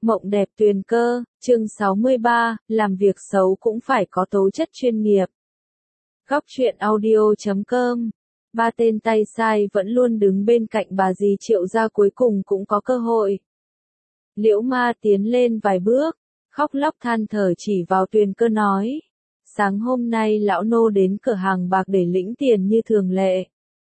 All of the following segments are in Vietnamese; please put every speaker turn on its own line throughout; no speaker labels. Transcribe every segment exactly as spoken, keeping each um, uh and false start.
Mộng đẹp tuyền cơ, chương sáu mươi ba, làm việc xấu cũng phải có tố chất chuyên nghiệp. Góc truyện audio chấm com. Ba tên tay sai vẫn luôn đứng bên cạnh bà dì Triệu gia cuối cùng cũng có cơ hội. Liễu Ma tiến lên vài bước, khóc lóc than thở chỉ vào Tuyền Cơ nói. Sáng hôm nay lão nô đến cửa hàng bạc để lĩnh tiền như thường lệ.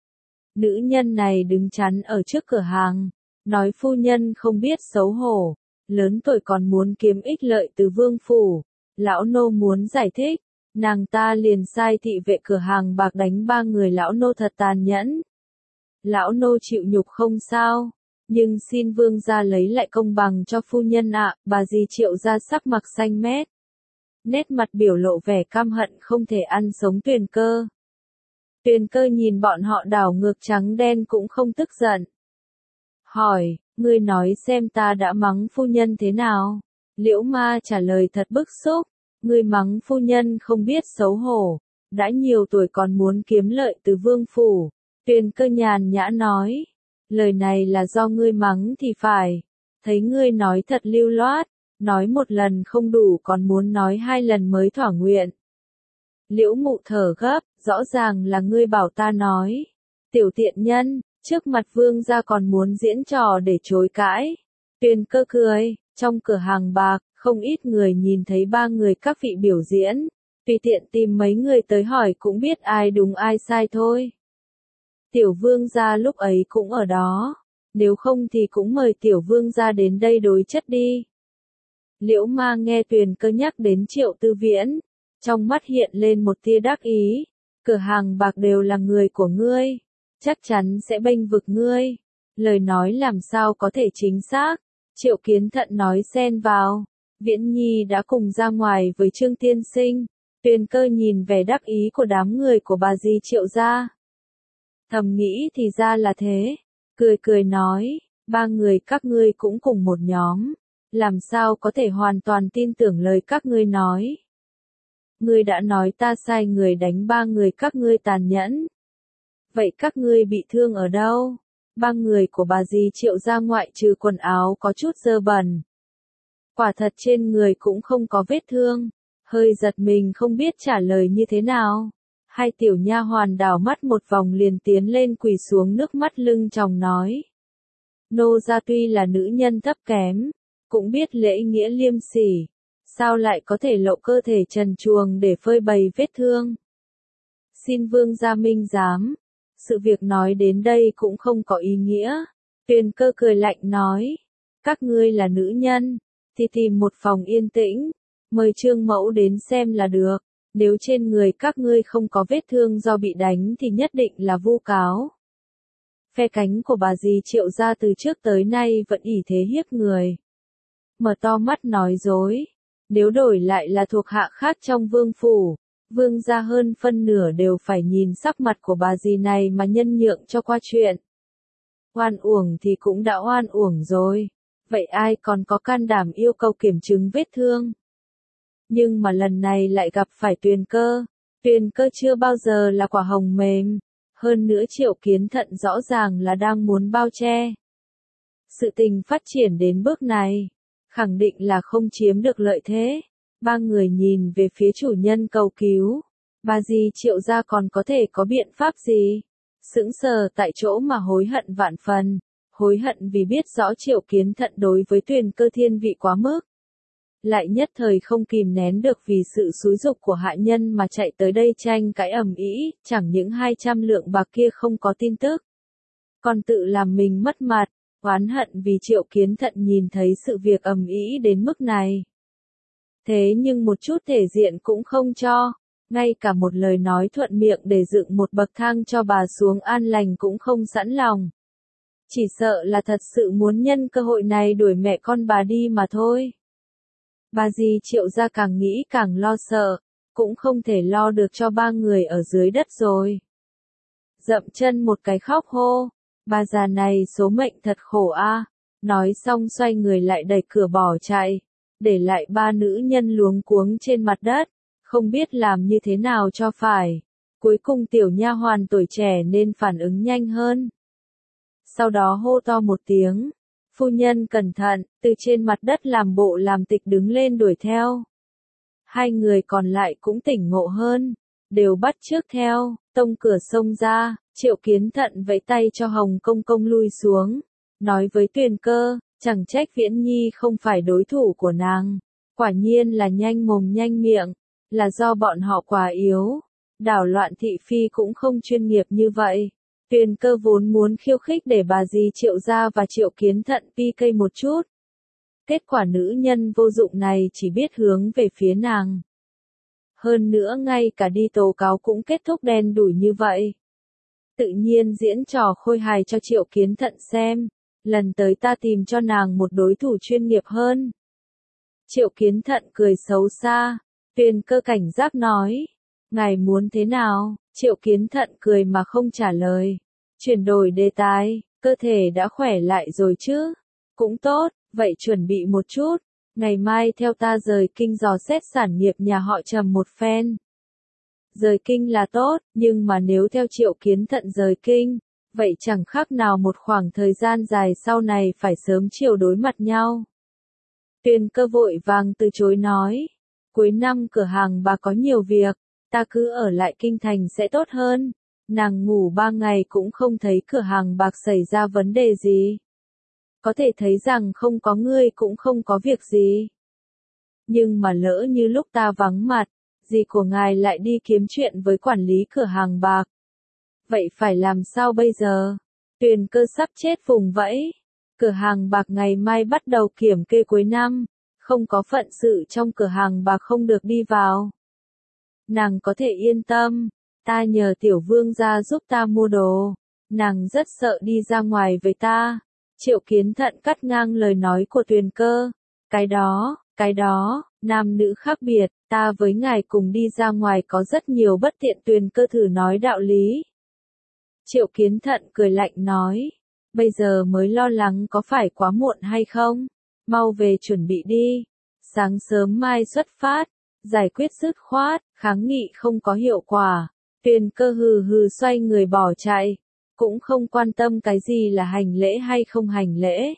Nữ nhân này đứng chắn ở trước cửa hàng, nói phu nhân không biết xấu hổ, lớn tuổi còn muốn kiếm ích lợi từ vương phủ. Lão nô muốn giải thích, nàng ta liền sai thị vệ cửa hàng bạc đánh ba người lão nô thật tàn nhẫn. Lão nô chịu nhục không sao, nhưng xin vương gia lấy lại công bằng cho phu nhân ạ. Bà dì Triệu gia sắc mặt xanh mét, nét mặt biểu lộ vẻ căm hận không thể ăn sống Tuyền Cơ. Tuyền Cơ nhìn bọn họ đảo ngược trắng đen cũng không tức giận. Hỏi, ngươi nói xem ta đã mắng phu nhân thế nào? Liễu Ma trả lời thật bức xúc, ngươi mắng phu nhân không biết xấu hổ, đã nhiều tuổi còn muốn kiếm lợi từ vương phủ. Tuyền Cơ nhàn nhã nói, lời này là do ngươi mắng thì phải, thấy ngươi nói thật lưu loát, nói một lần không đủ còn muốn nói hai lần mới thỏa nguyện. Liễu Mụ thở gấp, rõ ràng là ngươi bảo ta nói. Tiểu tiện nhân, trước mặt vương gia còn muốn diễn trò để chối cãi. Tuyền Cơ cười, trong cửa hàng bạc, không ít người nhìn thấy ba người các vị biểu diễn, tùy tiện tìm mấy người tới hỏi cũng biết ai đúng ai sai thôi. Tiểu vương gia lúc ấy cũng ở đó, nếu không thì cũng mời tiểu vương gia đến đây đối chất đi. Liễu Ma nghe Tuyền Cơ nhắc đến Triệu Tư Viễn, trong mắt hiện lên một tia đắc ý, cửa hàng bạc đều là người của ngươi, chắc chắn sẽ bênh vực ngươi. Lời nói làm sao có thể chính xác? Triệu Kiến Thận nói xen vào, Viễn Nhi đã cùng ra ngoài với Trương tiên sinh. Tuyền Cơ nhìn vẻ đắc ý của đám người của bà dì Triệu gia, thầm nghĩ thì ra là thế, cười cười nói, ba người các ngươi cũng cùng một nhóm, làm sao có thể hoàn toàn tin tưởng lời các ngươi nói. Ngươi đã nói ta sai người đánh ba người các ngươi tàn nhẫn. Vậy các ngươi bị thương ở đâu? Ba người của bà dì Triệu gia ngoại trừ quần áo có chút dơ bẩn, quả thật trên người cũng không có vết thương. Hơi giật mình không biết trả lời như thế nào. Hai tiểu nha hoàn đảo mắt một vòng liền tiến lên quỳ xuống nước mắt lưng tròng nói. Nô gia tuy là nữ nhân thấp kém, cũng biết lễ nghĩa liêm sỉ, sao lại có thể lộ cơ thể trần truồng để phơi bày vết thương. Xin vương gia minh giám, sự việc nói đến đây cũng không có ý nghĩa. Tuyền Cơ cười lạnh nói, các ngươi là nữ nhân, thì tìm một phòng yên tĩnh, mời Trương mẫu đến xem là được. Nếu trên người các ngươi không có vết thương do bị đánh thì nhất định là vu cáo. Phe cánh của bà dì Triệu gia từ trước tới nay vẫn ỷ thế hiếp người, mở to mắt nói dối. Nếu đổi lại là thuộc hạ khác trong vương phủ, vương gia hơn phân nửa đều phải nhìn sắc mặt của bà dì này mà nhân nhượng cho qua chuyện. Oan uổng thì cũng đã oan uổng rồi, vậy ai còn có can đảm yêu cầu kiểm chứng vết thương? Nhưng mà lần này lại gặp phải Tuyền Cơ. Tuyền Cơ chưa bao giờ là quả hồng mềm, hơn nữa Triệu Kiến Thận rõ ràng là đang muốn bao che. Sự tình phát triển đến bước này, khẳng định là không chiếm được lợi thế. Ba người nhìn về phía chủ nhân cầu cứu, bà dì Triệu gia còn có thể có biện pháp gì? Sững sờ tại chỗ mà hối hận vạn phần, hối hận vì biết rõ Triệu Kiến Thận đối với Tuyền Cơ thiên vị quá mức. Lại nhất thời không kìm nén được vì sự xúi giục của hạ nhân mà chạy tới đây tranh cãi ầm ĩ, chẳng những hai trăm lượng bạc kia không có tin tức, còn tự làm mình mất mặt, oán hận vì Triệu Kiến Thận nhìn thấy sự việc ầm ĩ đến mức này. Thế nhưng một chút thể diện cũng không cho, ngay cả một lời nói thuận miệng để dựng một bậc thang cho bà xuống an lành cũng không sẵn lòng. Chỉ sợ là thật sự muốn nhân cơ hội này đuổi mẹ con bà đi mà thôi. Bà dì Triệu gia càng nghĩ càng lo sợ, cũng không thể lo được cho ba người ở dưới đất rồi. Dậm chân một cái khóc hô, bà già này số mệnh thật khổ a. Nói xong xoay người lại đẩy cửa bỏ chạy, để lại ba nữ nhân luống cuống trên mặt đất, không biết làm như thế nào cho phải. Cuối cùng tiểu nha hoàn tuổi trẻ nên phản ứng nhanh hơn. Sau đó hô to một tiếng, Phu nhân cẩn thận, từ trên mặt đất làm bộ làm tịch đứng lên đuổi theo. Hai người còn lại cũng tỉnh ngộ hơn, đều bắt chước theo, tông cửa xông ra, Triệu Kiến Thận vẫy tay cho Hồng Công Công lui xuống, nói với Tuyền Cơ, chẳng trách Viễn Nhi không phải đối thủ của nàng, quả nhiên là nhanh mồm nhanh miệng, là do bọn họ quá yếu, đảo loạn thị phi cũng không chuyên nghiệp như vậy. Tuyền Cơ vốn muốn khiêu khích để bà dì Triệu gia và Triệu Kiến Thận pi cây một chút. Kết quả nữ nhân vô dụng này chỉ biết hướng về phía nàng. Hơn nữa ngay cả đi tố cáo cũng kết thúc đen đủi như vậy. Tự nhiên diễn trò khôi hài cho Triệu Kiến Thận xem, lần tới ta tìm cho nàng một đối thủ chuyên nghiệp hơn. Triệu Kiến Thận cười xấu xa, Tuyền Cơ cảnh giác nói, ngài muốn thế nào? Triệu Kiến Thận cười mà không trả lời, chuyển đổi đề tài, cơ thể đã khỏe lại rồi chứ? Cũng tốt, vậy chuẩn bị một chút, ngày mai theo ta rời kinh dò xét sản nghiệp nhà họ Trầm một phen. Rời kinh là tốt, nhưng mà nếu theo Triệu Kiến Thận rời kinh, vậy chẳng khác nào một khoảng thời gian dài sau này phải sớm chiều đối mặt nhau. Tuyền Cơ vội vàng từ chối nói, cuối năm cửa hàng bà có nhiều việc, ta cứ ở lại kinh thành sẽ tốt hơn. Nàng ngủ ba ngày cũng không thấy cửa hàng bạc xảy ra vấn đề gì. Có thể thấy rằng không có ngươi cũng không có việc gì. Nhưng mà lỡ như lúc ta vắng mặt, dì của ngài lại đi kiếm chuyện với quản lý cửa hàng bạc. Vậy phải làm sao bây giờ? Tuyền Cơ sắp chết vùng vẫy. Cửa hàng bạc ngày mai bắt đầu kiểm kê cuối năm, không có phận sự trong cửa hàng bạc không được đi vào. Nàng có thể yên tâm, ta nhờ tiểu vương gia giúp ta mua đồ, nàng rất sợ đi ra ngoài với ta. Triệu Kiến Thận cắt ngang lời nói của Tuyền Cơ, cái đó, cái đó, nam nữ khác biệt, ta với ngài cùng đi ra ngoài có rất nhiều bất tiện. Tuyền Cơ thử nói đạo lý. Triệu Kiến Thận cười lạnh nói, bây giờ mới lo lắng có phải quá muộn hay không, mau về chuẩn bị đi, sáng sớm mai xuất phát, giải quyết dứt khoát, kháng nghị không có hiệu quả. Tuyền Cơ hừ hừ xoay người bỏ chạy, cũng không quan tâm cái gì là hành lễ hay không hành lễ.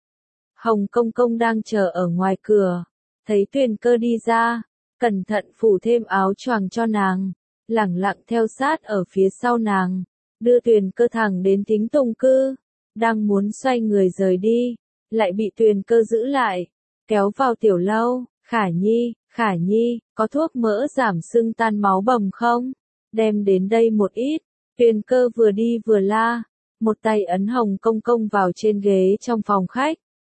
Hồng Công Công đang chờ ở ngoài cửa, thấy Tuyền Cơ đi ra, cẩn thận phủ thêm áo choàng cho nàng, lẳng lặng theo sát ở phía sau nàng, đưa Tuyền Cơ thẳng đến Thính Tùng Cư, đang muốn xoay người rời đi, lại bị Tuyền Cơ giữ lại, kéo vào tiểu lâu. Khả Nhi, Khả Nhi, có thuốc mỡ giảm sưng tan máu bầm không? Đem đến đây một ít. Tuyền Cơ vừa đi vừa la, một tay ấn Hồng Công Công vào trên ghế trong phòng khách.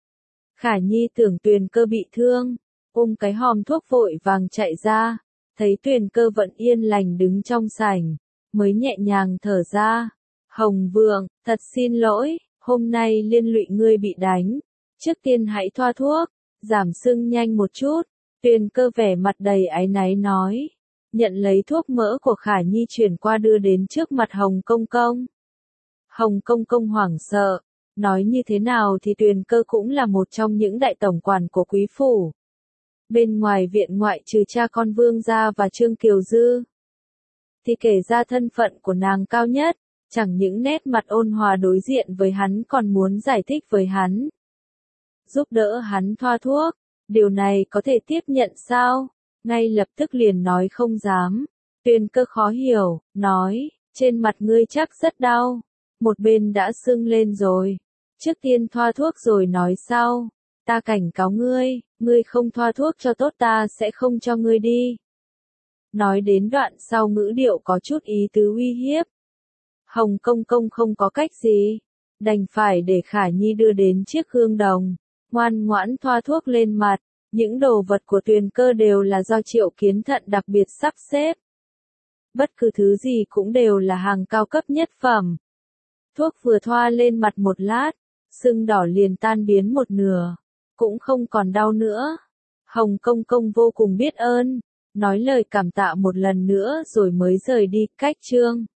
Khả Nhi tưởng Tuyền Cơ bị thương, ôm cái hòm thuốc vội vàng chạy ra, thấy Tuyền Cơ vẫn yên lành đứng trong sảnh, mới nhẹ nhàng thở ra. Hồng Vượng, thật xin lỗi, hôm nay liên lụy ngươi bị đánh, trước tiên hãy thoa thuốc, giảm sưng nhanh một chút. Tuyền Cơ vẻ mặt đầy áy náy nói, nhận lấy thuốc mỡ của Khả Nhi chuyển qua đưa đến trước mặt Hồng Công Công. Hồng Công Công hoảng sợ, nói như thế nào thì Tuyền Cơ cũng là một trong những đại tổng quản của quý phủ. Bên ngoài viện ngoại trừ cha con Vương gia và Trương Kiều Dư, thì kể ra thân phận của nàng cao nhất, chẳng những nét mặt ôn hòa đối diện với hắn còn muốn giải thích với hắn, giúp đỡ hắn thoa thuốc. Điều này có thể tiếp nhận sao? Ngay lập tức liền nói không dám. Tuyền Cơ khó hiểu, nói, trên mặt ngươi chắc rất đau, một bên đã sưng lên rồi. Trước tiên thoa thuốc rồi nói sau. Ta cảnh cáo ngươi, ngươi không thoa thuốc cho tốt ta sẽ không cho ngươi đi. Nói đến đoạn sau ngữ điệu có chút ý tứ uy hiếp. Hồng Công Công không có cách gì, đành phải để Khả Nhi đưa đến chiếc gương đồng, ngoan ngoãn thoa thuốc lên mặt. Những đồ vật của Tuyền Cơ đều là do Triệu Kiến Thận đặc biệt sắp xếp. Bất cứ thứ gì cũng đều là hàng cao cấp nhất phẩm. Thuốc vừa thoa lên mặt một lát, sưng đỏ liền tan biến một nửa, cũng không còn đau nữa. Hồng Công Công vô cùng biết ơn, nói lời cảm tạ một lần nữa rồi mới rời đi. Cách chương